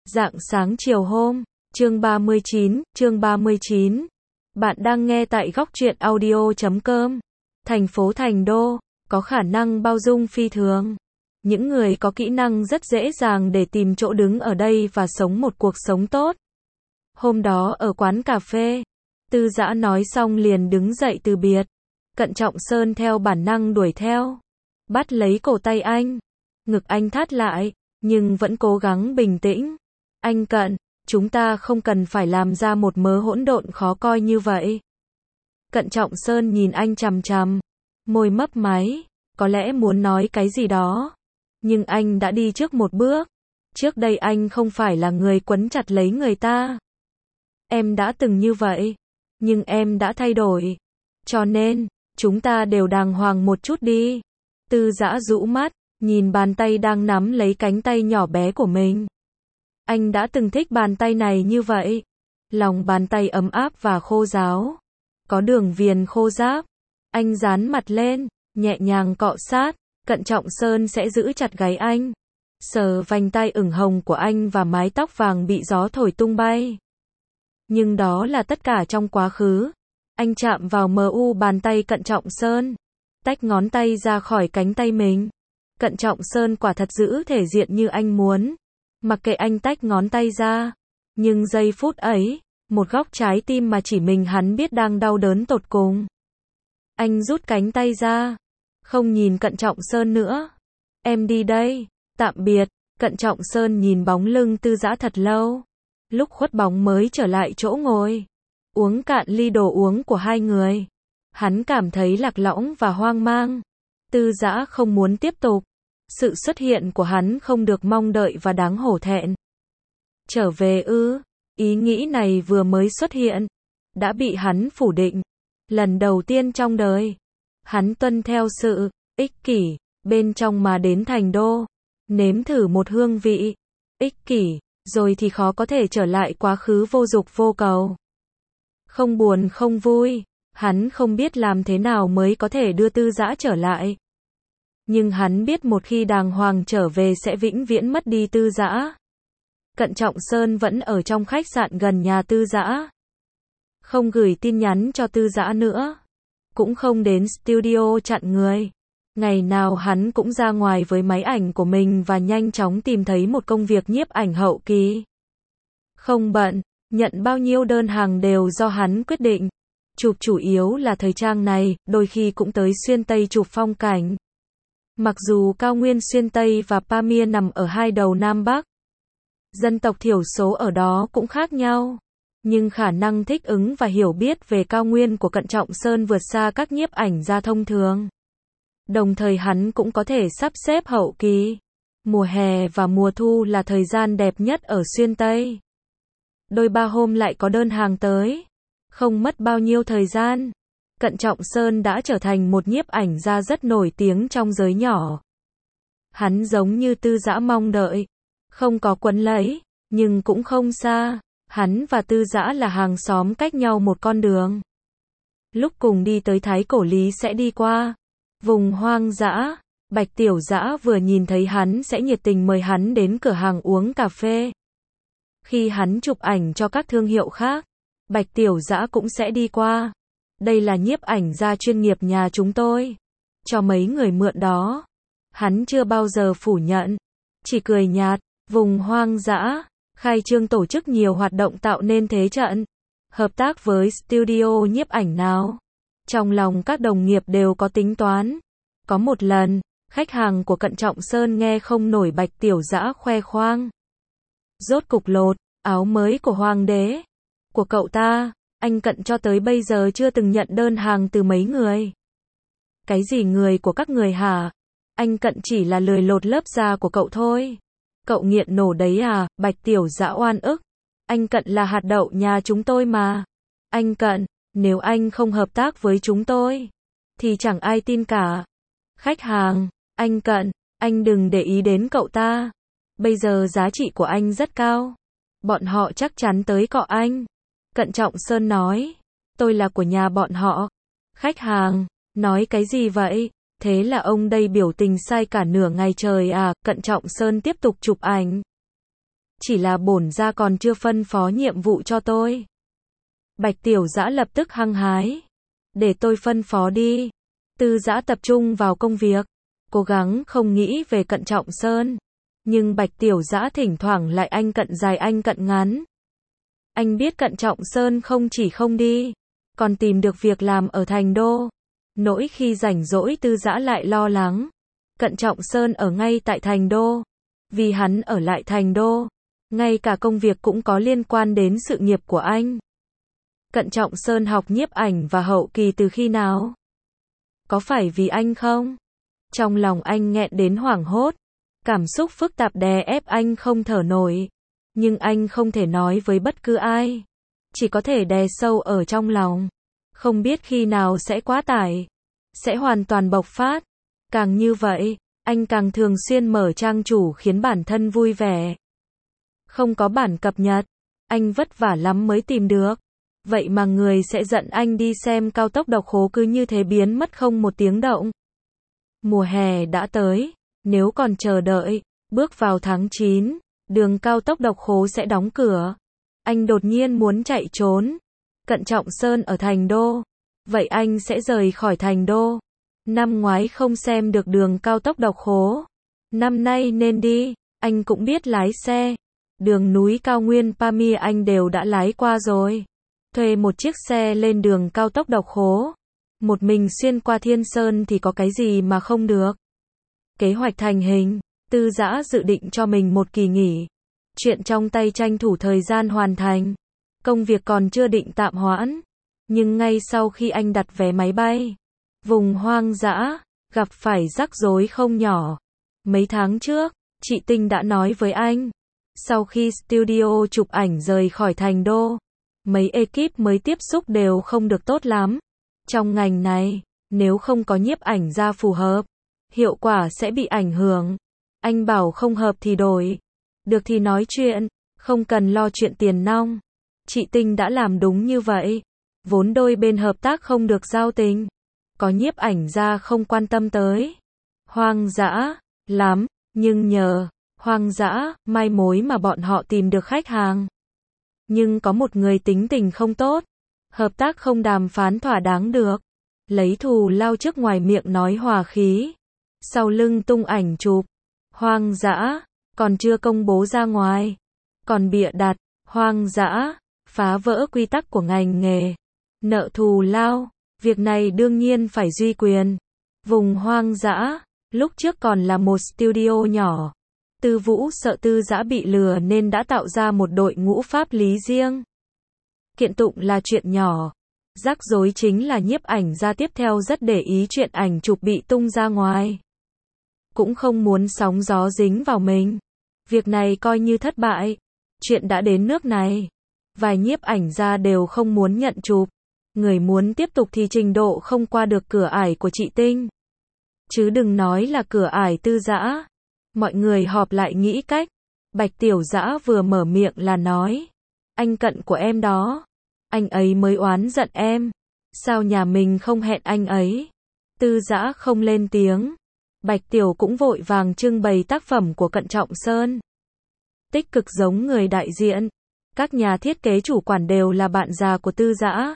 Rạng sáng chiều hôm, chương 39. Bạn đang nghe tại góc truyện audio.com. Thành phố Thành Đô, có khả năng bao dung phi thường. Những người có kỹ năng rất dễ dàng để tìm chỗ đứng ở đây và sống một cuộc sống tốt. Hôm đó ở quán cà phê, Tư Dã nói xong liền đứng dậy từ biệt. Cận Trọng Sơn theo bản năng đuổi theo, bắt lấy cổ tay anh. Ngực anh thắt lại, nhưng vẫn cố gắng bình tĩnh. Anh Cận, chúng ta không cần phải làm ra một mớ hỗn độn khó coi như vậy. Cận Trọng Sơn nhìn anh chằm chằm, môi mấp máy, có lẽ muốn nói cái gì đó. Nhưng anh đã đi trước một bước. Trước đây anh không phải là người quấn chặt lấy người ta. Em đã từng như vậy, nhưng em đã thay đổi. Cho nên, chúng ta đều đàng hoàng một chút đi. Tư Dã rũ mắt, nhìn bàn tay đang nắm lấy cánh tay nhỏ bé của mình. Anh đã từng thích bàn tay này như vậy. Lòng bàn tay ấm áp và khô ráo. Có đường viền khô ráp. Anh dán mặt lên, nhẹ nhàng cọ sát. Cận Trọng Sơn sẽ giữ chặt gáy anh. Sờ vành tai ửng hồng của anh và mái tóc vàng bị gió thổi tung bay. Nhưng đó là tất cả trong quá khứ. Anh chạm vào bàn tay Cận Trọng Sơn. Tách ngón tay ra khỏi cánh tay mình. Cận Trọng Sơn quả thật giữ thể diện như anh muốn. Mặc kệ anh tách ngón tay ra. Nhưng giây phút ấy, một góc trái tim mà chỉ mình hắn biết đang đau đớn tột cùng. Anh rút cánh tay ra. Không nhìn Cận Trọng Sơn nữa. Em đi đây. Tạm biệt. Cận Trọng Sơn nhìn bóng lưng Tư Dã thật lâu. Lúc khuất bóng mới trở lại chỗ ngồi. Uống cạn ly đồ uống của hai người. Hắn cảm thấy lạc lõng và hoang mang. Tư Dã không muốn tiếp tục. Sự xuất hiện của hắn không được mong đợi và đáng hổ thẹn. Trở về ư? Ý nghĩ này vừa mới xuất hiện, đã bị hắn phủ định. Lần đầu tiên trong đời, hắn tuân theo sự ích kỷ bên trong mà đến Thành Đô, nếm thử một hương vị ích kỷ, rồi thì khó có thể trở lại quá khứ vô dục vô cầu. Không buồn không vui, hắn không biết làm thế nào mới có thể đưa Tư Dã trở lại. Nhưng hắn biết một khi đàng hoàng trở về sẽ vĩnh viễn mất đi Tư Dã. Cận Trọng Sơn vẫn ở trong khách sạn gần nhà Tư Dã. Không gửi tin nhắn cho Tư Dã nữa. Cũng không đến studio chặn người. Ngày nào hắn cũng ra ngoài với máy ảnh của mình và nhanh chóng tìm thấy một công việc nhiếp ảnh hậu kỳ. Không bận, nhận bao nhiêu đơn hàng đều do hắn quyết định. Chụp chủ yếu là thời trang này, đôi khi cũng tới xuyên Tây chụp phong cảnh. Mặc dù cao nguyên xuyên Tây và Pamir nằm ở hai đầu Nam Bắc, dân tộc thiểu số ở đó cũng khác nhau, nhưng khả năng thích ứng và hiểu biết về cao nguyên của Cận Trọng Sơn vượt xa các nhiếp ảnh gia thông thường. Đồng thời hắn cũng có thể sắp xếp hậu kỳ. Mùa hè và mùa thu là thời gian đẹp nhất ở xuyên Tây. Đôi ba hôm lại có đơn hàng tới. Không mất bao nhiêu thời gian, Cận Trọng Sơn đã trở thành một nhiếp ảnh gia rất nổi tiếng trong giới nhỏ. Hắn giống như Tư Dã mong đợi, không có quấn lấy, nhưng cũng không xa. Hắn và Tư Dã là hàng xóm cách nhau một con đường. Lúc cùng đi tới Thái Cổ Lý sẽ đi qua vùng hoang dã, Bạch Tiểu Dã vừa nhìn thấy hắn sẽ nhiệt tình mời hắn đến cửa hàng uống cà phê. Khi hắn chụp ảnh cho các thương hiệu khác, Bạch Tiểu Dã cũng sẽ đi qua. Đây là nhiếp ảnh gia chuyên nghiệp nhà chúng tôi. Cho mấy người mượn đó. Hắn chưa bao giờ phủ nhận. Chỉ cười nhạt. Vùng hoang dã, khai trương tổ chức nhiều hoạt động tạo nên thế trận. Hợp tác với studio nhiếp ảnh nào. Trong lòng các đồng nghiệp đều có tính toán. Có một lần, khách hàng của Cận Trọng Sơn nghe không nổi Bạch Tiểu Dã khoe khoang. Rốt cục lột, áo mới của hoàng đế. Của cậu ta, anh Cận cho tới bây giờ chưa từng nhận đơn hàng từ mấy người. Cái gì người của các người hả? Anh Cận chỉ là lười lột lớp da của cậu thôi. Cậu nghiện nổ đấy à? Bạch Tiểu Dã oan ức. Anh Cận là hạt đậu nhà chúng tôi mà. Anh Cận, nếu anh không hợp tác với chúng tôi, thì chẳng ai tin cả. Khách hàng, anh Cận, anh đừng để ý đến cậu ta. Bây giờ giá trị của anh rất cao. Bọn họ chắc chắn tới cọ anh. Cận Trọng Sơn nói, tôi là của nhà bọn họ. Khách hàng, nói cái gì vậy? Thế là ông đây biểu tình sai cả nửa ngày trời à? Cận Trọng Sơn tiếp tục chụp ảnh. chỉ là bổn gia còn chưa phân phó nhiệm vụ cho tôi. Bạch Tiểu Dã lập tức hăng hái. Để tôi phân phó đi. Tư Dã tập trung vào công việc, cố gắng không nghĩ về Cận Trọng Sơn. Nhưng Bạch Tiểu Dã thỉnh thoảng lại anh cận dài anh cận ngắn. Anh biết Cận Trọng Sơn không chỉ không đi, còn tìm được việc làm ở Thành Đô. Nỗi khi rảnh rỗi Tư Dã lại lo lắng. Cận Trọng Sơn ở ngay tại Thành Đô. Vì hắn ở lại Thành Đô, ngay cả công việc cũng có liên quan đến sự nghiệp của anh. Cận Trọng Sơn học nhiếp ảnh và hậu kỳ từ khi nào? Có phải vì anh không? Trong lòng anh nghẹn đến hoảng hốt. Cảm xúc phức tạp đè ép anh không thở nổi. Nhưng anh không thể nói với bất cứ ai. Chỉ có thể đè sâu ở trong lòng. Không biết khi nào sẽ quá tải. Sẽ hoàn toàn bộc phát. Càng như vậy, anh càng thường xuyên mở trang chủ khiến bản thân vui vẻ. Không có bản cập nhật. Anh vất vả lắm mới tìm được. Vậy mà người sẽ giận anh đi xem cao tốc độc khố cứ như thế biến mất không một tiếng động. Mùa hè đã tới. Nếu còn chờ đợi, bước vào tháng 9, đường cao tốc độc khố sẽ đóng cửa. Anh đột nhiên muốn chạy trốn. Cận Trọng Sơn ở Thành Đô. Vậy anh sẽ rời khỏi Thành Đô. Năm ngoái không xem được đường cao tốc độc khố. Năm nay nên đi. Anh cũng biết lái xe. Đường núi cao nguyên Pamir anh đều đã lái qua rồi. Thuê một chiếc xe lên đường cao tốc độc khố. Một mình xuyên qua Thiên Sơn thì có cái gì mà không được. Kế hoạch thành hình. Tư Dã dự định cho mình một kỳ nghỉ. Chuyện trong tay tranh thủ thời gian hoàn thành. Công việc còn chưa định tạm hoãn. Nhưng ngay sau khi anh đặt vé máy bay, vùng hoang dã gặp phải rắc rối không nhỏ. Mấy tháng trước, chị Tinh đã nói với anh. Sau khi studio chụp ảnh rời khỏi Thành Đô, mấy ekip mới tiếp xúc đều không được tốt lắm. Trong ngành này, nếu không có nhiếp ảnh gia phù hợp, hiệu quả sẽ bị ảnh hưởng. Anh bảo không hợp thì đổi. Được thì nói chuyện, không cần lo chuyện tiền nong. Chị Tinh đã làm đúng như vậy. Vốn đôi bên hợp tác không được giao tình. Có nhiếp ảnh gia không quan tâm tới. Hoang dã, lắm, nhưng nhờ hoang dã, mai mối mà bọn họ tìm được khách hàng. Nhưng có một người tính tình không tốt. Hợp tác không đàm phán thỏa đáng được. Lấy thù lao trước ngoài miệng nói hòa khí. Sau lưng tung ảnh chụp. Hoang dã, còn chưa công bố ra ngoài. Còn bịa đặt, hoang dã, phá vỡ quy tắc của ngành nghề. Nợ thù lao, việc này đương nhiên phải duy quyền. Vùng hoang dã, lúc trước còn là một studio nhỏ. Tư Vũ sợ Tư Dã bị lừa nên đã tạo ra một đội ngũ pháp lý riêng. Kiện tụng là chuyện nhỏ. Rắc rối chính là nhiếp ảnh gia tiếp theo rất để ý chuyện ảnh chụp bị tung ra ngoài. Cũng không muốn sóng gió dính vào mình. Việc này coi như thất bại. Chuyện đã đến nước này. Vài nhiếp ảnh gia đều không muốn nhận chụp. Người muốn tiếp tục thì trình độ không qua được cửa ải của chị Tinh. Chứ đừng nói là cửa ải Tư Dã. Mọi người họp lại nghĩ cách. Bạch Tiểu Dã vừa mở miệng là nói. Anh Cận của em đó. Anh ấy mới oán giận em. Sao nhà mình không hẹn anh ấy? Tư Dã không lên tiếng. Bạch Tiểu cũng vội vàng trưng bày tác phẩm của Cận Trọng Sơn. Tích cực giống người đại diện. Các nhà thiết kế chủ quản đều là bạn già của Tư Dã.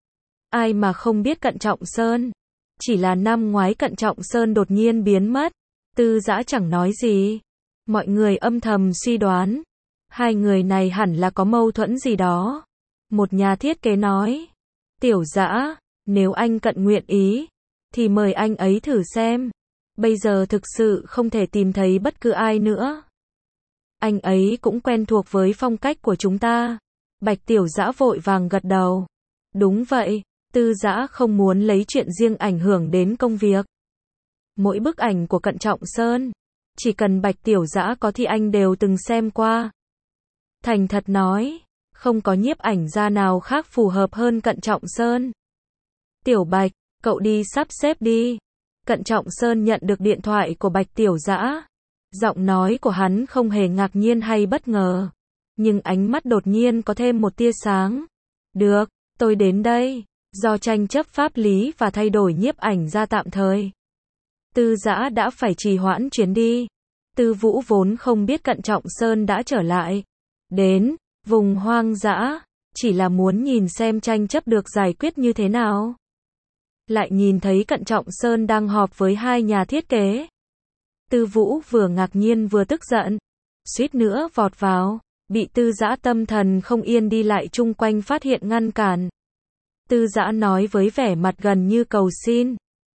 Ai mà không biết Cận Trọng Sơn. Chỉ là năm ngoái Cận Trọng Sơn đột nhiên biến mất. Tư Dã chẳng nói gì. Mọi người âm thầm suy đoán. Hai người này hẳn là có mâu thuẫn gì đó. Một nhà thiết kế nói. Tiểu Dã, nếu anh Cận nguyện ý, thì mời anh ấy thử xem. Bây giờ thực sự không thể tìm thấy bất cứ ai nữa. Anh ấy cũng quen thuộc với phong cách của chúng ta. Bạch Tiểu Dã vội vàng gật đầu. Đúng vậy, Tư Dã không muốn lấy chuyện riêng ảnh hưởng đến công việc. Mỗi bức ảnh của Cận Trọng Sơn, chỉ cần Bạch Tiểu Dã có thì anh đều từng xem qua. Thành thật nói, không có nhiếp ảnh gia nào khác phù hợp hơn Cận Trọng Sơn. Tiểu Bạch, cậu đi sắp xếp đi. Cận Trọng Sơn nhận được điện thoại của Bạch Tiểu Dã. Giọng nói của hắn không hề ngạc nhiên hay bất ngờ. Nhưng ánh mắt đột nhiên có thêm một tia sáng. Được, tôi đến đây. Do tranh chấp pháp lý và thay đổi nhiếp ảnh gia tạm thời, Tư Dã đã phải trì hoãn chuyến đi. Tư Vũ vốn không biết Cận Trọng Sơn đã trở lại. đến vùng hoang dã, chỉ là muốn nhìn xem tranh chấp được giải quyết như thế nào. Lại nhìn thấy Cận Trọng Sơn đang họp với hai nhà thiết kế. Tư Vũ vừa ngạc nhiên vừa tức giận, suýt nữa vọt vào, bị Tư Dã tâm thần không yên đi lại chung quanh phát hiện ngăn cản. Tư Dã nói với vẻ mặt gần như cầu xin,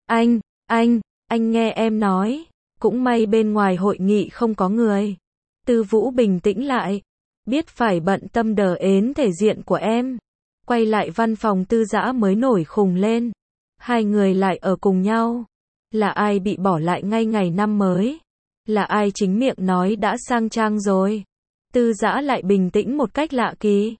anh nghe em nói, cũng may bên ngoài hội nghị không có người. Tư Vũ bình tĩnh lại, biết phải bận tâm đờ ến thể diện của em. Quay lại văn phòng Tư Dã mới nổi khùng lên. Hai người lại ở cùng nhau. Là ai bị bỏ lại ngay ngày năm mới? Là ai chính miệng nói đã sang trang rồi? Tư Dã lại bình tĩnh một cách lạ kỳ.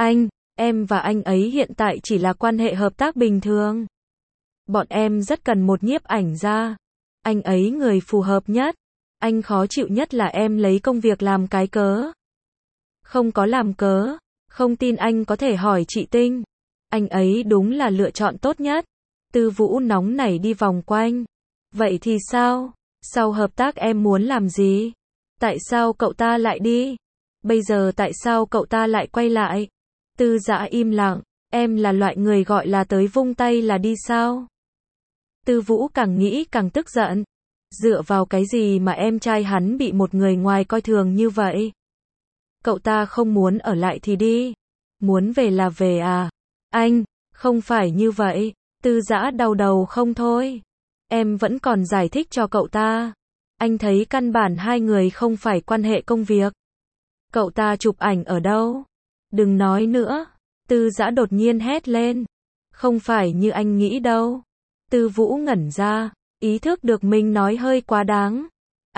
Em và anh ấy hiện tại chỉ là quan hệ hợp tác bình thường. Bọn em rất cần một nhiếp ảnh gia. Anh ấy người phù hợp nhất. Anh khó chịu nhất là em lấy công việc làm cái cớ. Không có làm cớ. Không tin anh có thể hỏi chị Tinh. Anh ấy đúng là lựa chọn tốt nhất. Tư Vũ nóng nảy đi vòng quanh. Vậy thì sao? Sau hợp tác em muốn làm gì? Tại sao cậu ta lại đi? Bây giờ tại sao cậu ta lại quay lại? Tư Dã im lặng. Em là loại người gọi là tới vung tay là đi sao? Tư Vũ càng nghĩ càng tức giận. Dựa vào cái gì mà em trai hắn bị một người ngoài coi thường như vậy? Cậu ta không muốn ở lại thì đi. Muốn về là về à? Anh, không phải như vậy. Tư Dã đau đầu không thôi. Em vẫn còn giải thích cho cậu ta. Anh thấy căn bản hai người không phải quan hệ công việc. Cậu ta chụp ảnh ở đâu? Đừng nói nữa. Tư Dã đột nhiên hét lên. Không phải như anh nghĩ đâu. Tư Vũ ngẩn ra, ý thức được mình nói hơi quá đáng.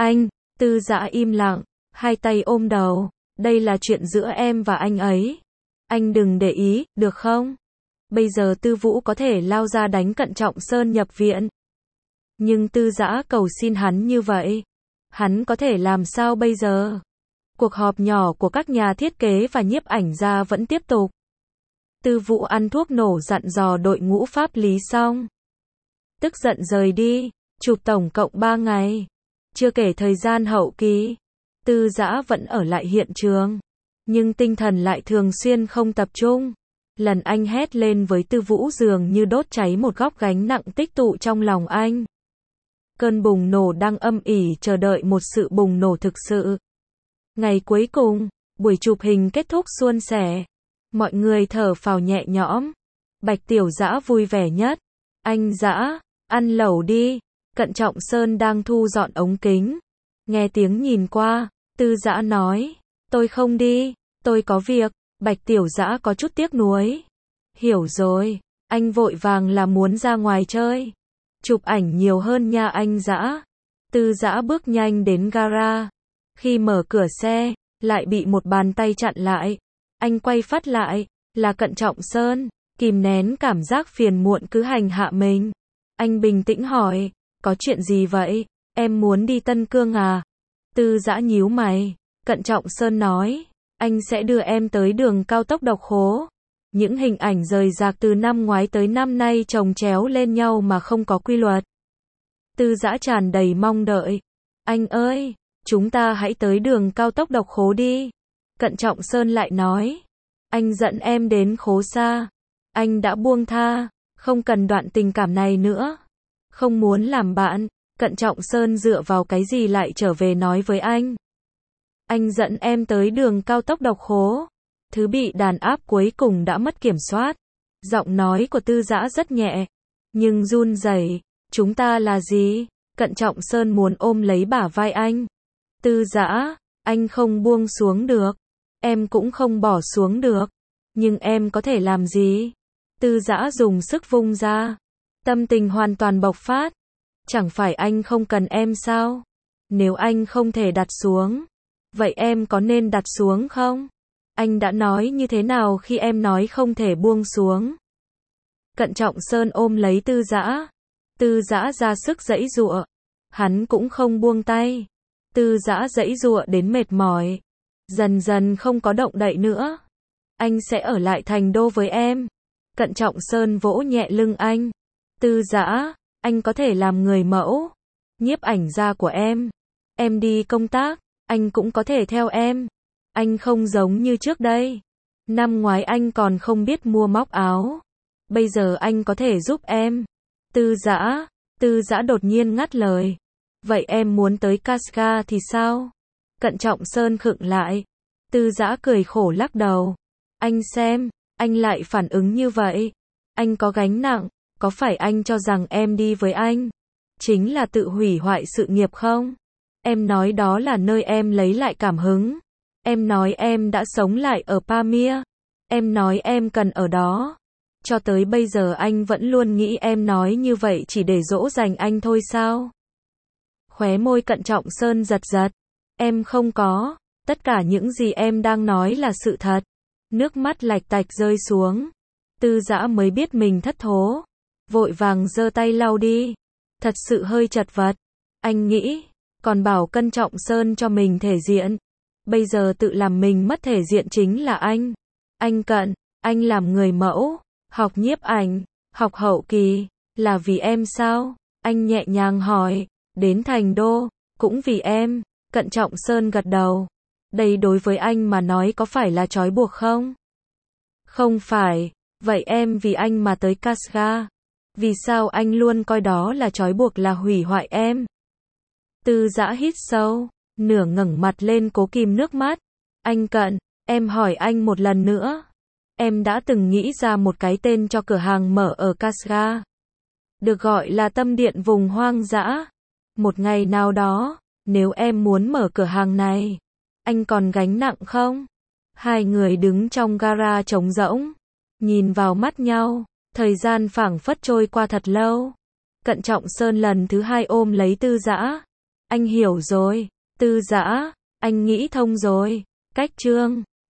Tư Dã im lặng, hai tay ôm đầu. Đây là chuyện giữa em và anh ấy. Anh đừng để ý, được không? Bây giờ Tư Vũ có thể lao ra đánh Cận Trọng Sơn nhập viện. Nhưng Tư Dã cầu xin hắn như vậy. Hắn có thể làm sao bây giờ? Cuộc họp nhỏ của các nhà thiết kế và nhiếp ảnh gia vẫn tiếp tục. Tư Vũ ăn thuốc nổ dặn dò đội ngũ pháp lý xong. Tức giận rời đi, chụp tổng cộng 3 ngày. Chưa kể thời gian hậu kỳ. Tư Dã vẫn ở lại hiện trường. Nhưng tinh thần lại thường xuyên không tập trung. Lần anh hét lên với Tư Vũ dường như đốt cháy một góc gánh nặng tích tụ trong lòng anh. Cơn bùng nổ đang âm ỉ chờ đợi một sự bùng nổ thực sự. Ngày cuối cùng, buổi chụp hình kết thúc suôn sẻ. Mọi người thở phào nhẹ nhõm. Bạch Tiểu Dã vui vẻ nhất. Anh Dã, ăn lẩu đi. Cận Trọng Sơn đang thu dọn ống kính. Nghe tiếng nhìn qua, Tư Dã nói. Tôi không đi, tôi có việc. Bạch Tiểu Dã có chút tiếc nuối. Hiểu rồi, anh vội vàng là muốn ra ngoài chơi. Chụp ảnh nhiều hơn nha anh Dã. Tư Dã bước nhanh đến gara. Khi mở cửa xe, lại bị một bàn tay chặn lại. Anh quay phát lại, là Cận Trọng Sơn, kìm nén cảm giác phiền muộn cứ hành hạ mình. Anh bình tĩnh hỏi, có chuyện gì vậy? Em muốn đi Tân Cương à? Tư Dã nhíu mày. Cận Trọng Sơn nói, anh sẽ đưa em tới đường cao tốc Độc Khố. Những hình ảnh rời rạc từ năm ngoái tới năm nay chồng chéo lên nhau mà không có quy luật. Tư Dã tràn đầy mong đợi. Anh ơi, chúng ta hãy tới đường cao tốc Độc Khố đi. Cận Trọng Sơn lại nói, anh dẫn em đến Khố Sa. Anh đã buông tha, không cần đoạn tình cảm này nữa. Không muốn làm bạn, Cận Trọng Sơn dựa vào cái gì lại trở về nói với anh. Anh dẫn em tới đường cao tốc Độc Khố. Thứ bị đàn áp cuối cùng đã mất kiểm soát. Giọng nói của Tư Dã rất nhẹ, nhưng run rẩy. Chúng ta là gì? Cận Trọng Sơn muốn ôm lấy bả vai anh. Tư Dã, anh không buông xuống được. Em cũng không bỏ xuống được. Nhưng em có thể làm gì? Tư Dã dùng sức vung ra. Tâm tình hoàn toàn bộc phát. Chẳng phải anh không cần em sao? Nếu anh không thể đặt xuống, vậy em có nên đặt xuống không? Anh đã nói như thế nào khi em nói không thể buông xuống? Cận Trọng Sơn ôm lấy Tư Dã. Tư Dã ra sức giãy giụa. Hắn cũng không buông tay. Tư Dã giãy giụa đến mệt mỏi. Dần dần không có động đậy nữa. Anh sẽ ở lại Thành Đô với em. Cận Trọng Sơn vỗ nhẹ lưng anh. Tư Dã, anh có thể làm người mẫu, nhiếp ảnh gia của em. Em đi công tác, anh cũng có thể theo em. Anh không giống như trước đây. Năm ngoái anh còn không biết mua móc áo. Bây giờ anh có thể giúp em. Tư Dã đột nhiên ngắt lời. Vậy em muốn tới Casca thì sao? Cận Trọng Sơn khựng lại. Tư Dã cười khổ lắc đầu. Anh xem, anh lại phản ứng như vậy. Anh có gánh nặng, có phải anh cho rằng em đi với anh chính là tự hủy hoại sự nghiệp không? Em nói đó là nơi em lấy lại cảm hứng. Em nói em đã sống lại ở Pamir. Em nói em cần ở đó. Cho tới bây giờ anh vẫn luôn nghĩ em nói như vậy chỉ để dỗ dành anh thôi sao? Khóe môi Cận Trọng Sơn giật giật. Em không có. Tất cả những gì em đang nói là sự thật. Nước mắt lạch tạch rơi xuống. Tư Dã mới biết mình thất thố. Vội vàng giơ tay lau đi. Thật sự hơi chật vật. Anh nghĩ, còn bảo Cận Trọng Sơn cho mình thể diện. Bây giờ tự làm mình mất thể diện chính là anh. Anh Cận, anh làm người mẫu, học nhiếp ảnh, học hậu kỳ, là vì em sao? Anh nhẹ nhàng hỏi, đến Thành Đô, cũng vì em. Cận Trọng Sơn gật đầu. Đây đối với anh mà nói có phải là trói buộc không? Không phải. Vậy em vì anh mà tới Casca. Vì sao anh luôn coi đó là trói buộc, là hủy hoại em? Tư Dã hít sâu, nửa ngẩng mặt lên cố kìm nước mắt. Anh Cận, em hỏi anh một lần nữa. Em đã từng nghĩ ra một cái tên cho cửa hàng mở ở Casca. Được gọi là Tâm Điện Vùng Hoang Dã. Một ngày nào đó, nếu em muốn mở cửa hàng này, anh còn gánh nặng không? Hai người đứng trong gara trống rỗng, nhìn vào mắt nhau, thời gian phảng phất trôi qua thật lâu. Cận Trọng Sơn lần thứ hai ôm lấy Tư Dã. Anh hiểu rồi, Tư Dã, anh nghĩ thông rồi. Cách chương